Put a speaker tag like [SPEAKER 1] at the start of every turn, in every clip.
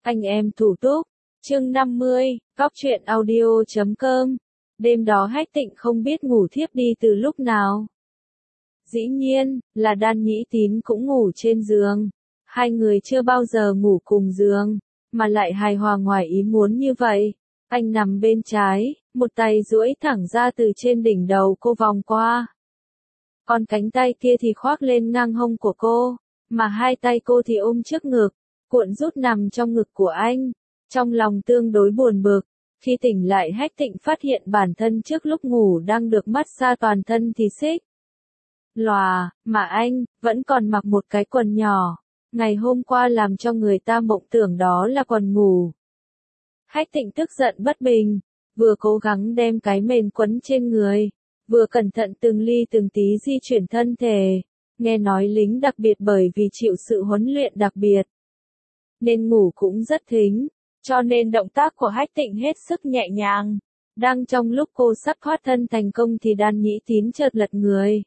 [SPEAKER 1] Anh em thủ túc, chương 50, góc truyện audio.com. Đêm đó Hách Tịnh không biết ngủ thiếp đi từ lúc nào. Dĩ nhiên, là Đan Nhĩ Tín cũng ngủ trên giường. Hai người chưa bao giờ ngủ cùng giường, mà lại hài hòa ngoài ý muốn như vậy. Anh nằm bên trái, một tay duỗi thẳng ra từ trên đỉnh đầu cô vòng qua. Còn cánh tay kia thì khoác lên ngang hông của cô, mà hai tay cô thì ôm trước ngực, cuộn rút nằm trong ngực của anh. Trong lòng tương đối buồn bực, khi tỉnh lại Hách Tịnh phát hiện bản thân trước lúc ngủ đang được massage toàn thân thì xích lòa, mà anh vẫn còn mặc một cái quần nhỏ. Ngày hôm qua làm cho người ta mộng tưởng đó là quần ngủ. Hách Tịnh tức giận bất bình, vừa cố gắng đem cái mền quấn trên người, vừa cẩn thận từng ly từng tí di chuyển thân thể. Nghe nói lính đặc biệt bởi vì chịu sự huấn luyện đặc biệt, nên ngủ cũng rất thính, cho nên động tác của Hách Tịnh hết sức nhẹ nhàng. Đang trong lúc cô sắp thoát thân thành công thì Đan Nhĩ Tín chợt lật người,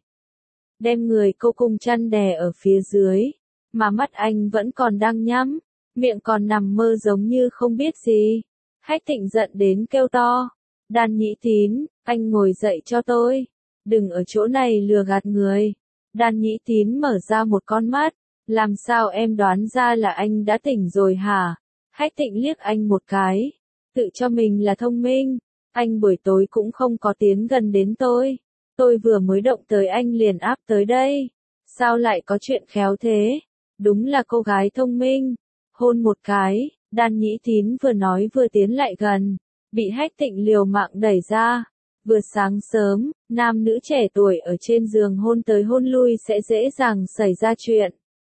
[SPEAKER 1] đem người cô cùng chăn đè ở phía dưới, mà mắt anh vẫn còn đang nhắm, miệng còn nằm mơ giống như không biết gì. Hách Tịnh giận đến kêu to, Đan Nhĩ Tín, anh ngồi dậy cho tôi, đừng ở chỗ này lừa gạt người. Đan Nhĩ Tín mở ra một con mắt, làm sao em đoán ra là anh đã tỉnh rồi hả? Hách Tịnh liếc anh một cái, tự cho mình là thông minh, anh buổi tối cũng không có tiến gần đến tôi vừa mới động tới anh liền áp tới đây, sao lại có chuyện khéo thế? Đúng là cô gái thông minh. Hôn một cái, Đan Nhĩ Tín vừa nói vừa tiến lại gần, bị Hách Tịnh liều mạng đẩy ra. Vừa sáng sớm, nam nữ trẻ tuổi ở trên giường hôn tới hôn lui sẽ dễ dàng xảy ra chuyện.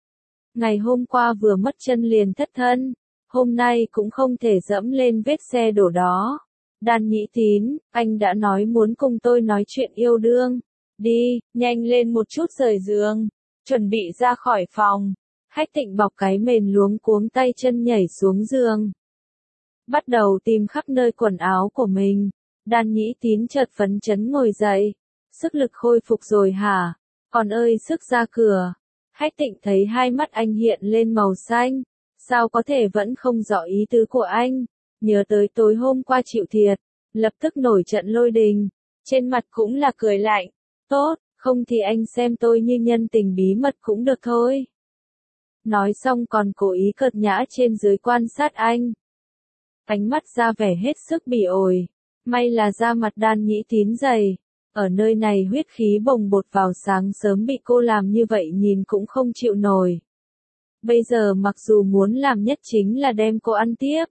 [SPEAKER 1] Ngày hôm qua vừa mất chân liền thất thân, hôm nay cũng không thể dẫm lên vết xe đổ đó. Đan Nhĩ Tín, anh đã nói muốn cùng tôi nói chuyện yêu đương. Đi, nhanh lên một chút rời giường, chuẩn bị ra khỏi phòng. Hách Tịnh bọc cái mền luống cuống tay chân nhảy xuống giường, bắt đầu tìm khắp nơi quần áo của mình. Đan Nhĩ Tín chợt phấn chấn ngồi dậy, sức lực khôi phục rồi hả? Còn ơi sức ra cửa. Hách Tịnh thấy hai mắt anh hiện lên màu xanh, sao có thể vẫn không rõ ý tứ của anh. Nhớ tới tối hôm qua chịu thiệt, lập tức nổi trận lôi đình, trên mặt cũng là cười lạnh. Tốt, không thì anh xem tôi như nhân tình bí mật cũng được thôi. Nói xong còn cố ý cợt nhã trên dưới quan sát anh. Ánh mắt ra vẻ hết sức bỉ ổi. May là da mặt Đan Nhĩ Tín dày, ở nơi này huyết khí bồng bột vào sáng sớm bị cô làm như vậy nhìn cũng không chịu nổi. Bây giờ mặc dù muốn làm nhất chính là đem cô ăn tiếp.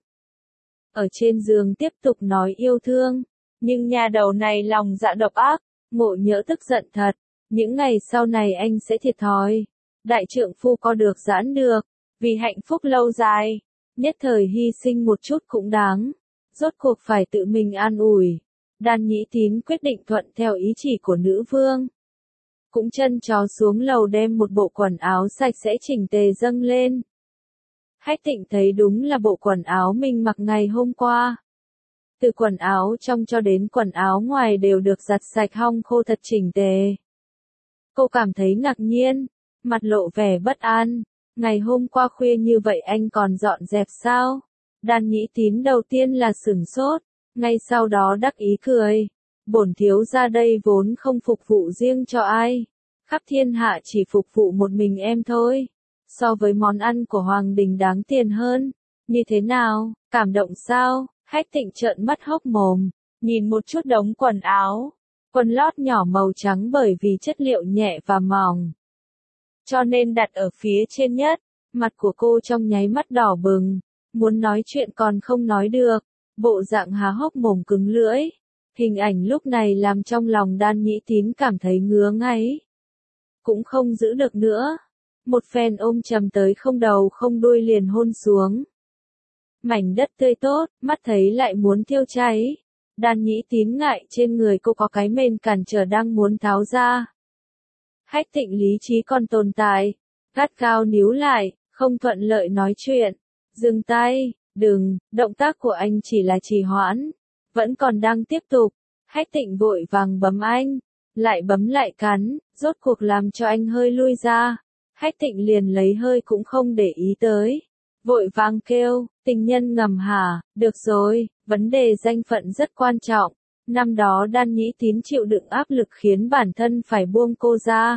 [SPEAKER 1] Ở trên giường tiếp tục nói yêu thương, nhưng nhà đầu này lòng dạ độc ác, Ngộ Nhỡ tức giận thật, những ngày sau này anh sẽ thiệt thòi. Đại trượng phu có được giãn được, vì hạnh phúc lâu dài, nhất thời hy sinh một chút cũng đáng. Rốt cuộc phải tự mình an ủi. Đan Nhĩ Tín quyết định thuận theo ý chỉ của nữ vương. Cũng chân chó xuống lầu đem một bộ quần áo sạch sẽ chỉnh tề dâng lên. Hách Tịnh thấy đúng là bộ quần áo mình mặc ngày hôm qua. Từ quần áo trong cho đến quần áo ngoài đều được giặt sạch hong khô thật chỉnh tề. Cô cảm thấy ngạc nhiên, mặt lộ vẻ bất an. Ngày hôm qua khuya như vậy anh còn dọn dẹp sao? Đan Nhĩ Tín đầu tiên là sửng sốt, ngay sau đó đắc ý cười. Bổn thiếu gia đây vốn không phục vụ riêng cho ai, khắp thiên hạ chỉ phục vụ một mình em thôi. So với món ăn của Hoàng Đình đáng tiền hơn. Như thế nào, cảm động sao? Hách Tịnh trợn mắt hốc mồm, nhìn một chút đống quần áo. Quần lót nhỏ màu trắng bởi vì chất liệu nhẹ và mỏng, cho nên đặt ở phía trên nhất. Mặt của cô trong nháy mắt đỏ bừng, muốn nói chuyện còn không nói được, bộ dạng há hốc mồm cứng lưỡi. Hình ảnh lúc này làm trong lòng Đan Nhĩ Tín cảm thấy ngứa ngáy, cũng không giữ được nữa. Một phen ôm chầm tới không đầu không đuôi liền hôn xuống. Mảnh đất tươi tốt, mắt thấy lại muốn thiêu cháy. Đan Nhĩ Tín ngại trên người cô có cái mền cản trở đang muốn tháo ra. Hách Tịnh lý trí còn tồn tại, gắt gao níu lại, không thuận lợi nói chuyện. Dừng tay, đừng, động tác của anh chỉ là trì hoãn, vẫn còn đang tiếp tục. Hách Tịnh vội vàng bấm anh, lại bấm lại cắn, rốt cuộc làm cho anh hơi lui ra. Hách Tịnh liền lấy hơi cũng không để ý tới, vội vàng kêu, Tình nhân ngầm hả? Được rồi, vấn đề danh phận rất quan trọng. Năm đó Đan Nhĩ Tín chịu đựng áp lực khiến bản thân phải buông cô ra.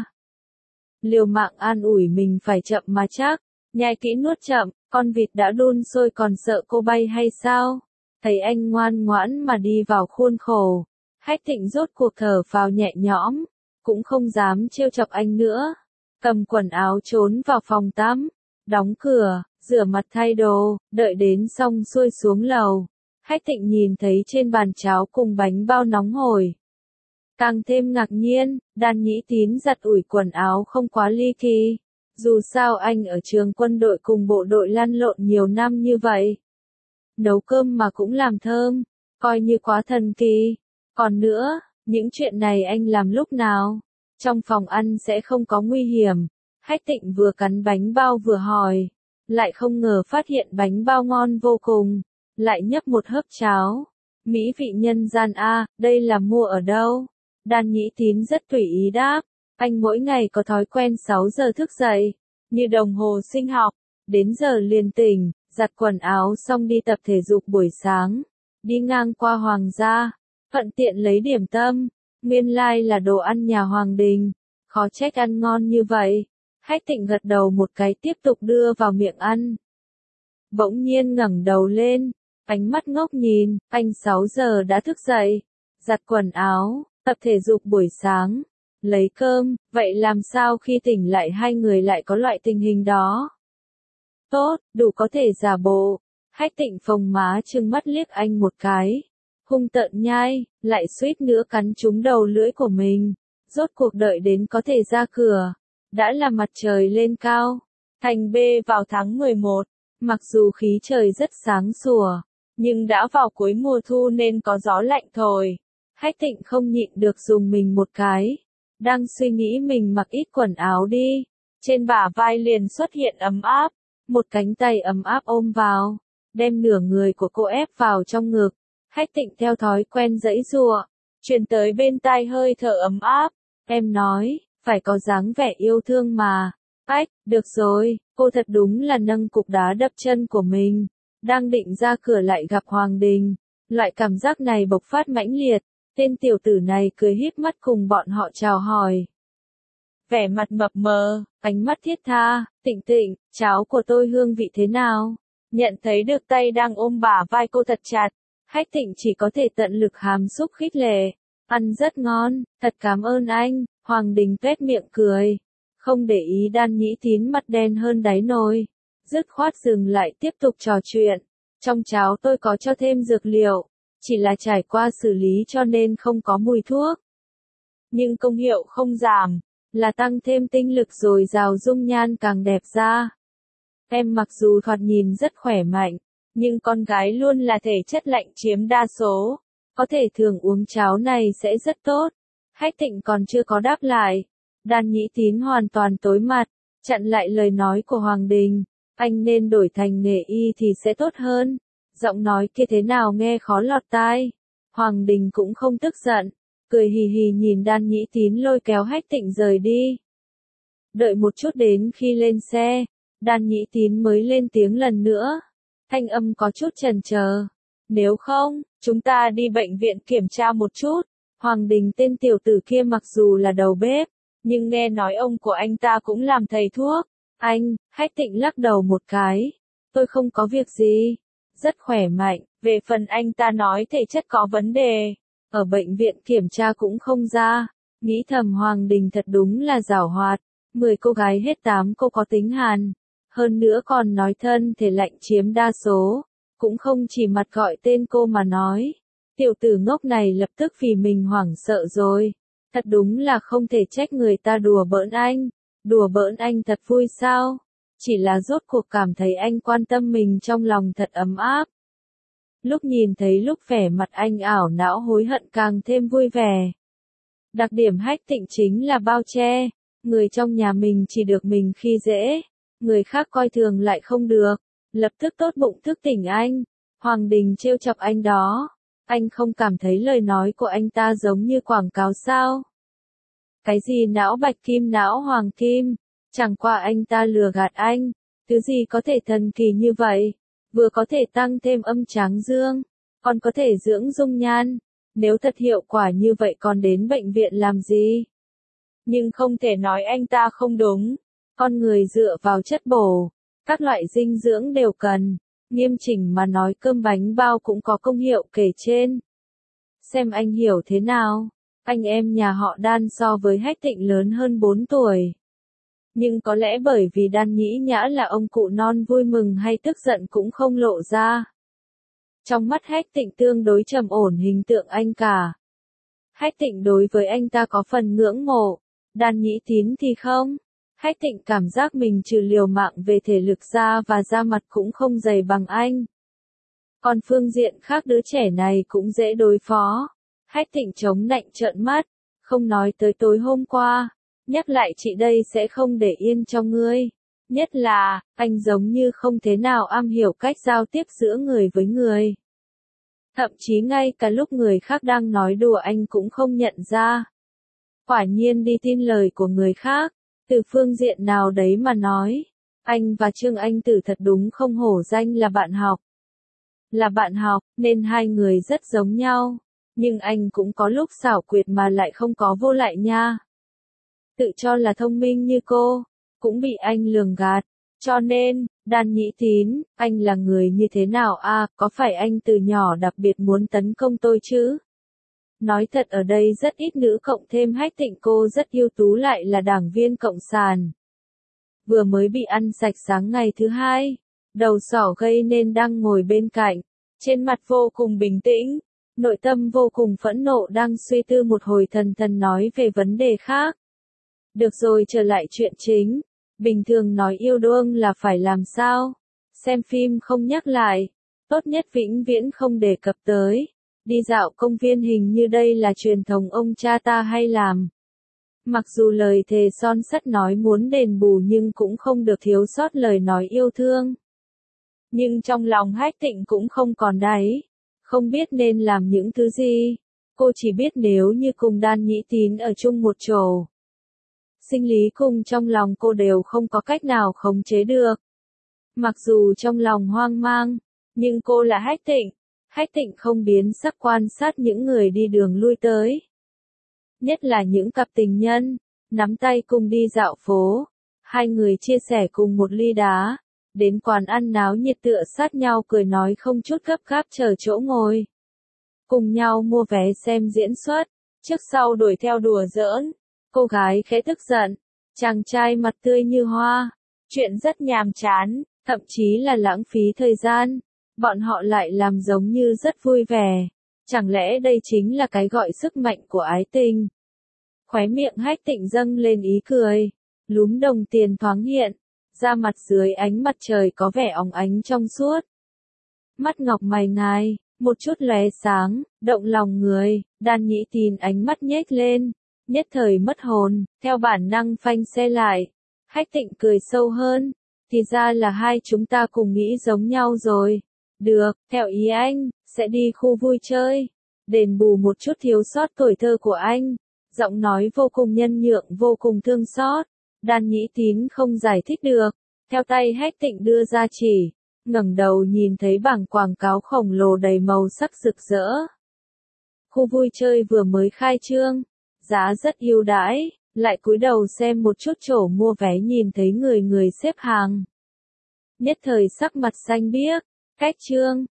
[SPEAKER 1] Liều mạng an ủi mình phải chậm mà chắc, nhai kỹ nuốt chậm, con vịt đã đun sôi còn sợ cô bay hay sao? Thấy anh ngoan ngoãn mà đi vào khuôn khổ, Hách Thịnh rốt cuộc thở phào nhẹ nhõm, cũng không dám trêu chọc anh nữa. Cầm quần áo trốn vào phòng tắm, đóng cửa, rửa mặt thay đồ, đợi đến xong xuôi xuống lầu. Hách Thịnh nhìn thấy trên bàn cháo cùng bánh bao nóng hổi. Càng thêm ngạc nhiên, Đan Nhĩ Tín giặt ủi quần áo không quá ly kỳ. Dù sao anh ở trường quân đội cùng bộ đội lăn lộn nhiều năm như vậy. Nấu cơm mà cũng làm thơm, coi như quá thần kỳ. Còn nữa, những chuyện này anh làm lúc nào? Trong phòng ăn sẽ không có nguy hiểm. Hách Thịnh vừa cắn bánh bao vừa hỏi. Lại không ngờ phát hiện bánh bao ngon vô cùng. Lại nhấp một hớp cháo. Mỹ vị nhân gian a, đây là mua ở đâu? Đan Nhĩ Tín rất tùy ý đáp. Anh mỗi ngày có thói quen 6 giờ thức dậy. Như đồng hồ sinh học. Đến giờ liền tỉnh, giặt quần áo xong đi tập thể dục buổi sáng. Đi ngang qua Hoàng gia. Thuận tiện lấy điểm tâm. Nguyên lai là đồ ăn nhà Hoàng Đình. Khó trách ăn ngon như vậy. Hách Thịnh gật đầu một cái tiếp tục đưa vào miệng ăn. Bỗng nhiên ngẩng đầu lên, ánh mắt ngốc nhìn, anh 6 giờ đã thức dậy, giặt quần áo, tập thể dục buổi sáng, lấy cơm, vậy làm sao khi tỉnh lại hai người lại có loại tình hình đó? Tốt, đủ có thể giả bộ. Hách Thịnh phồng má trừng mắt liếc anh một cái, hung tợn nhai, lại suýt nữa cắn trúng đầu lưỡi của mình. Rốt cuộc đợi đến có thể ra cửa, đã là mặt trời lên cao. Thành B vào tháng 11, mặc dù khí trời rất sáng sủa, nhưng đã vào cuối mùa thu nên có gió lạnh thổi. Hách Thịnh không nhịn được dùng mình một cái. Đang suy nghĩ mình mặc ít quần áo đi. Trên bả vai liền xuất hiện ấm áp. Một cánh tay ấm áp ôm vào, đem nửa người của cô ép vào trong ngực. Hách Thịnh theo thói quen giãy giụa, truyền tới bên tai hơi thở ấm áp. Em nói, phải có dáng vẻ yêu thương mà. Ách, được rồi, cô thật đúng là nâng cục đá đập chân của mình. Đang định ra cửa lại gặp Hoàng Đình. Loại cảm giác này bộc phát mãnh liệt. Tên tiểu tử này cười híp mắt cùng bọn họ chào hỏi. Vẻ mặt mập mờ, ánh mắt thiết tha, Tịnh Tịnh, cháo của tôi hương vị thế nào? Nhận thấy được tay đang ôm bả vai cô thật chặt. Hách Thịnh chỉ có thể tận lực hàm xúc khích lệ. Ăn rất ngon, thật cảm ơn anh. Hoàng Đình tuét miệng cười. Không để ý Đan Nhĩ Tín mặt đen hơn đáy nồi. Dứt khoát dừng lại tiếp tục trò chuyện. Trong cháo tôi có cho thêm dược liệu. Chỉ là trải qua xử lý cho nên không có mùi thuốc. Nhưng công hiệu không giảm. Là tăng thêm tinh lực rồi rào dung nhan càng đẹp ra. Em mặc dù thoạt nhìn rất khỏe mạnh. Nhưng con gái luôn là thể chất lạnh chiếm đa số. Có thể thường uống cháo này sẽ rất tốt. Hách Thịnh còn chưa có đáp lại. Đan Nhĩ Tín hoàn toàn tối mặt, chặn lại lời nói của Hoàng Đình. Anh nên đổi thành nghề y thì sẽ tốt hơn. Giọng nói kia thế nào nghe khó lọt tai. Hoàng Đình cũng không tức giận, cười hì hì nhìn Đan Nhĩ Tín lôi kéo Hách Thịnh rời đi. Đợi một chút đến khi lên xe, Đan Nhĩ Tín mới lên tiếng lần nữa. Thanh âm có chút chần chờ. Nếu không, chúng ta đi bệnh viện kiểm tra một chút. Hoàng Đình tên tiểu tử kia mặc dù là đầu bếp, nhưng nghe nói ông của anh ta cũng làm thầy thuốc. Anh, Hách Thịnh lắc đầu một cái. Tôi không có việc gì. Rất khỏe mạnh, về phần anh ta nói thể chất có vấn đề. Ở bệnh viện kiểm tra cũng không ra. Nghĩ thầm Hoàng Đình thật đúng là giảo hoạt. 10 cô gái hết 8 cô có tính hàn. Hơn nữa còn nói thân thể lạnh chiếm đa số. Cũng không chỉ mặt gọi tên cô mà nói. Tiểu tử ngốc này lập tức vì mình hoảng sợ rồi. Thật đúng là không thể trách người ta đùa bỡn anh. Đùa bỡn anh thật vui sao? Chỉ là rốt cuộc cảm thấy anh quan tâm mình trong lòng thật ấm áp. Lúc nhìn thấy lúc vẻ mặt anh ảo não hối hận càng thêm vui vẻ. Đặc điểm Hách Thịnh chính là bao che. Người trong nhà mình chỉ được mình khi dễ. Người khác coi thường lại không được. Lập tức tốt bụng thức tỉnh anh. Hoàng Đình trêu chọc anh đó. Anh không cảm thấy lời nói của anh ta giống như quảng cáo sao? Cái gì não bạch kim não hoàng kim? Chẳng qua anh ta lừa gạt anh. Thứ gì có thể thần kỳ như vậy? vừa có thể tăng thêm âm tráng dương, còn có thể dưỡng dung nhan. Nếu thật hiệu quả như vậy còn đến bệnh viện làm gì? Nhưng không thể nói anh ta không đúng. Con người dựa vào chất bổ, các loại dinh dưỡng đều cần. Nghiêm chỉnh mà nói cơm bánh bao cũng có công hiệu kể trên. Xem anh hiểu thế nào? Anh em nhà họ Đan so với Hách Tịnh lớn hơn 4 tuổi. Nhưng có lẽ bởi vì Đan Nhĩ Nhã là ông cụ non vui mừng hay tức giận cũng không lộ ra. Trong mắt Hách Tịnh tương đối trầm ổn hình tượng anh cả. Hách Tịnh đối với anh ta có phần ngưỡng mộ, Đan Nhĩ Tín thì không. Hách Tịnh cảm giác mình trừ liều mạng về thể lực ra và da mặt cũng không dày bằng anh. Còn phương diện khác đứa trẻ này cũng dễ đối phó. Hách Tịnh chống nạnh trợn mắt, không nói tới tối hôm qua. Nhắc lại chị đây sẽ không để yên cho ngươi. Nhất là, anh giống như không thế nào am hiểu cách giao tiếp giữa người với người. Thậm chí ngay cả lúc người khác đang nói đùa anh cũng không nhận ra. Quả nhiên đi tin lời của người khác, từ phương diện nào đấy mà nói. Anh và Trương Anh Tử thật đúng không hổ danh là bạn học. Là bạn học, nên hai người rất giống nhau. Nhưng anh cũng có lúc xảo quyệt mà lại không có vô lại nha. Tự cho là thông minh như cô, cũng bị anh lường gạt. Cho nên, Đan Nhĩ Tín, anh là người như thế nào à, có phải anh từ nhỏ đặc biệt muốn tấn công tôi chứ? Nói thật ở đây rất ít nữ cộng thêm Hách Tịnh cô rất ưu tú lại là đảng viên cộng sản. Vừa mới bị ăn sạch sáng ngày thứ hai, đầu sỏ gây nên đang ngồi bên cạnh, trên mặt vô cùng bình tĩnh, nội tâm vô cùng phẫn nộ đang suy tư một hồi thần thần nói về vấn đề khác. Được rồi trở lại chuyện chính. Bình thường nói yêu đương là phải làm sao? Xem phim không nhắc lại. Tốt nhất vĩnh viễn không đề cập tới. Đi dạo công viên hình như đây là truyền thống ông cha ta hay làm. Mặc dù lời thề son sắt nói muốn đền bù nhưng cũng không được thiếu sót lời nói yêu thương. Nhưng trong lòng Hách Tịnh cũng không còn đáy. Không biết nên làm những thứ gì. Cô chỉ biết nếu như cùng Đan Nhĩ Tín ở chung một chỗ. Sinh lý cùng trong lòng cô đều không có cách nào khống chế được. Mặc dù trong lòng hoang mang, nhưng cô là Hách Tịnh. Hách Tịnh không biến sắc quan sát những người đi đường lui tới. Nhất là những cặp tình nhân, nắm tay cùng đi dạo phố. Hai người chia sẻ cùng một ly đá. Đến quán ăn náo nhiệt tựa sát nhau cười nói không chút gấp gáp chờ chỗ ngồi. Cùng nhau mua vé xem diễn xuất, trước sau đuổi theo đùa giỡn. Cô gái khẽ tức giận, chàng trai mặt tươi như hoa. Chuyện rất nhàm chán, thậm chí là lãng phí thời gian. Bọn họ lại làm giống như rất vui vẻ. Chẳng lẽ đây chính là cái gọi sức mạnh của ái tình? Khóe miệng Hách Tịnh dâng lên ý cười. Lúm đồng tiền thoáng hiện. Da mặt dưới ánh mặt trời có vẻ óng ánh trong suốt. Mắt ngọc mày ngài, một chút lóe sáng, động lòng người. Đan Nhĩ Tín ánh mắt nhếch lên. Nhất thời mất hồn, theo bản năng phanh xe lại. Hách Tịnh cười sâu hơn. Thì ra là hai chúng ta cùng nghĩ giống nhau rồi. Được, theo ý anh, sẽ đi khu vui chơi. Đền bù một chút thiếu sót tuổi thơ của anh. Giọng nói vô cùng nhân nhượng vô cùng thương xót. Đan Nhĩ Tín không giải thích được. Theo tay Hách Tịnh đưa ra chỉ. Ngẩng đầu nhìn thấy bảng quảng cáo khổng lồ đầy màu sắc rực rỡ. Khu vui chơi vừa mới khai trương. Giá rất ưu đãi, lại cúi đầu xem một chút chỗ mua vé nhìn thấy người người xếp hàng. Nhất thời sắc mặt xanh biếc, cách trương,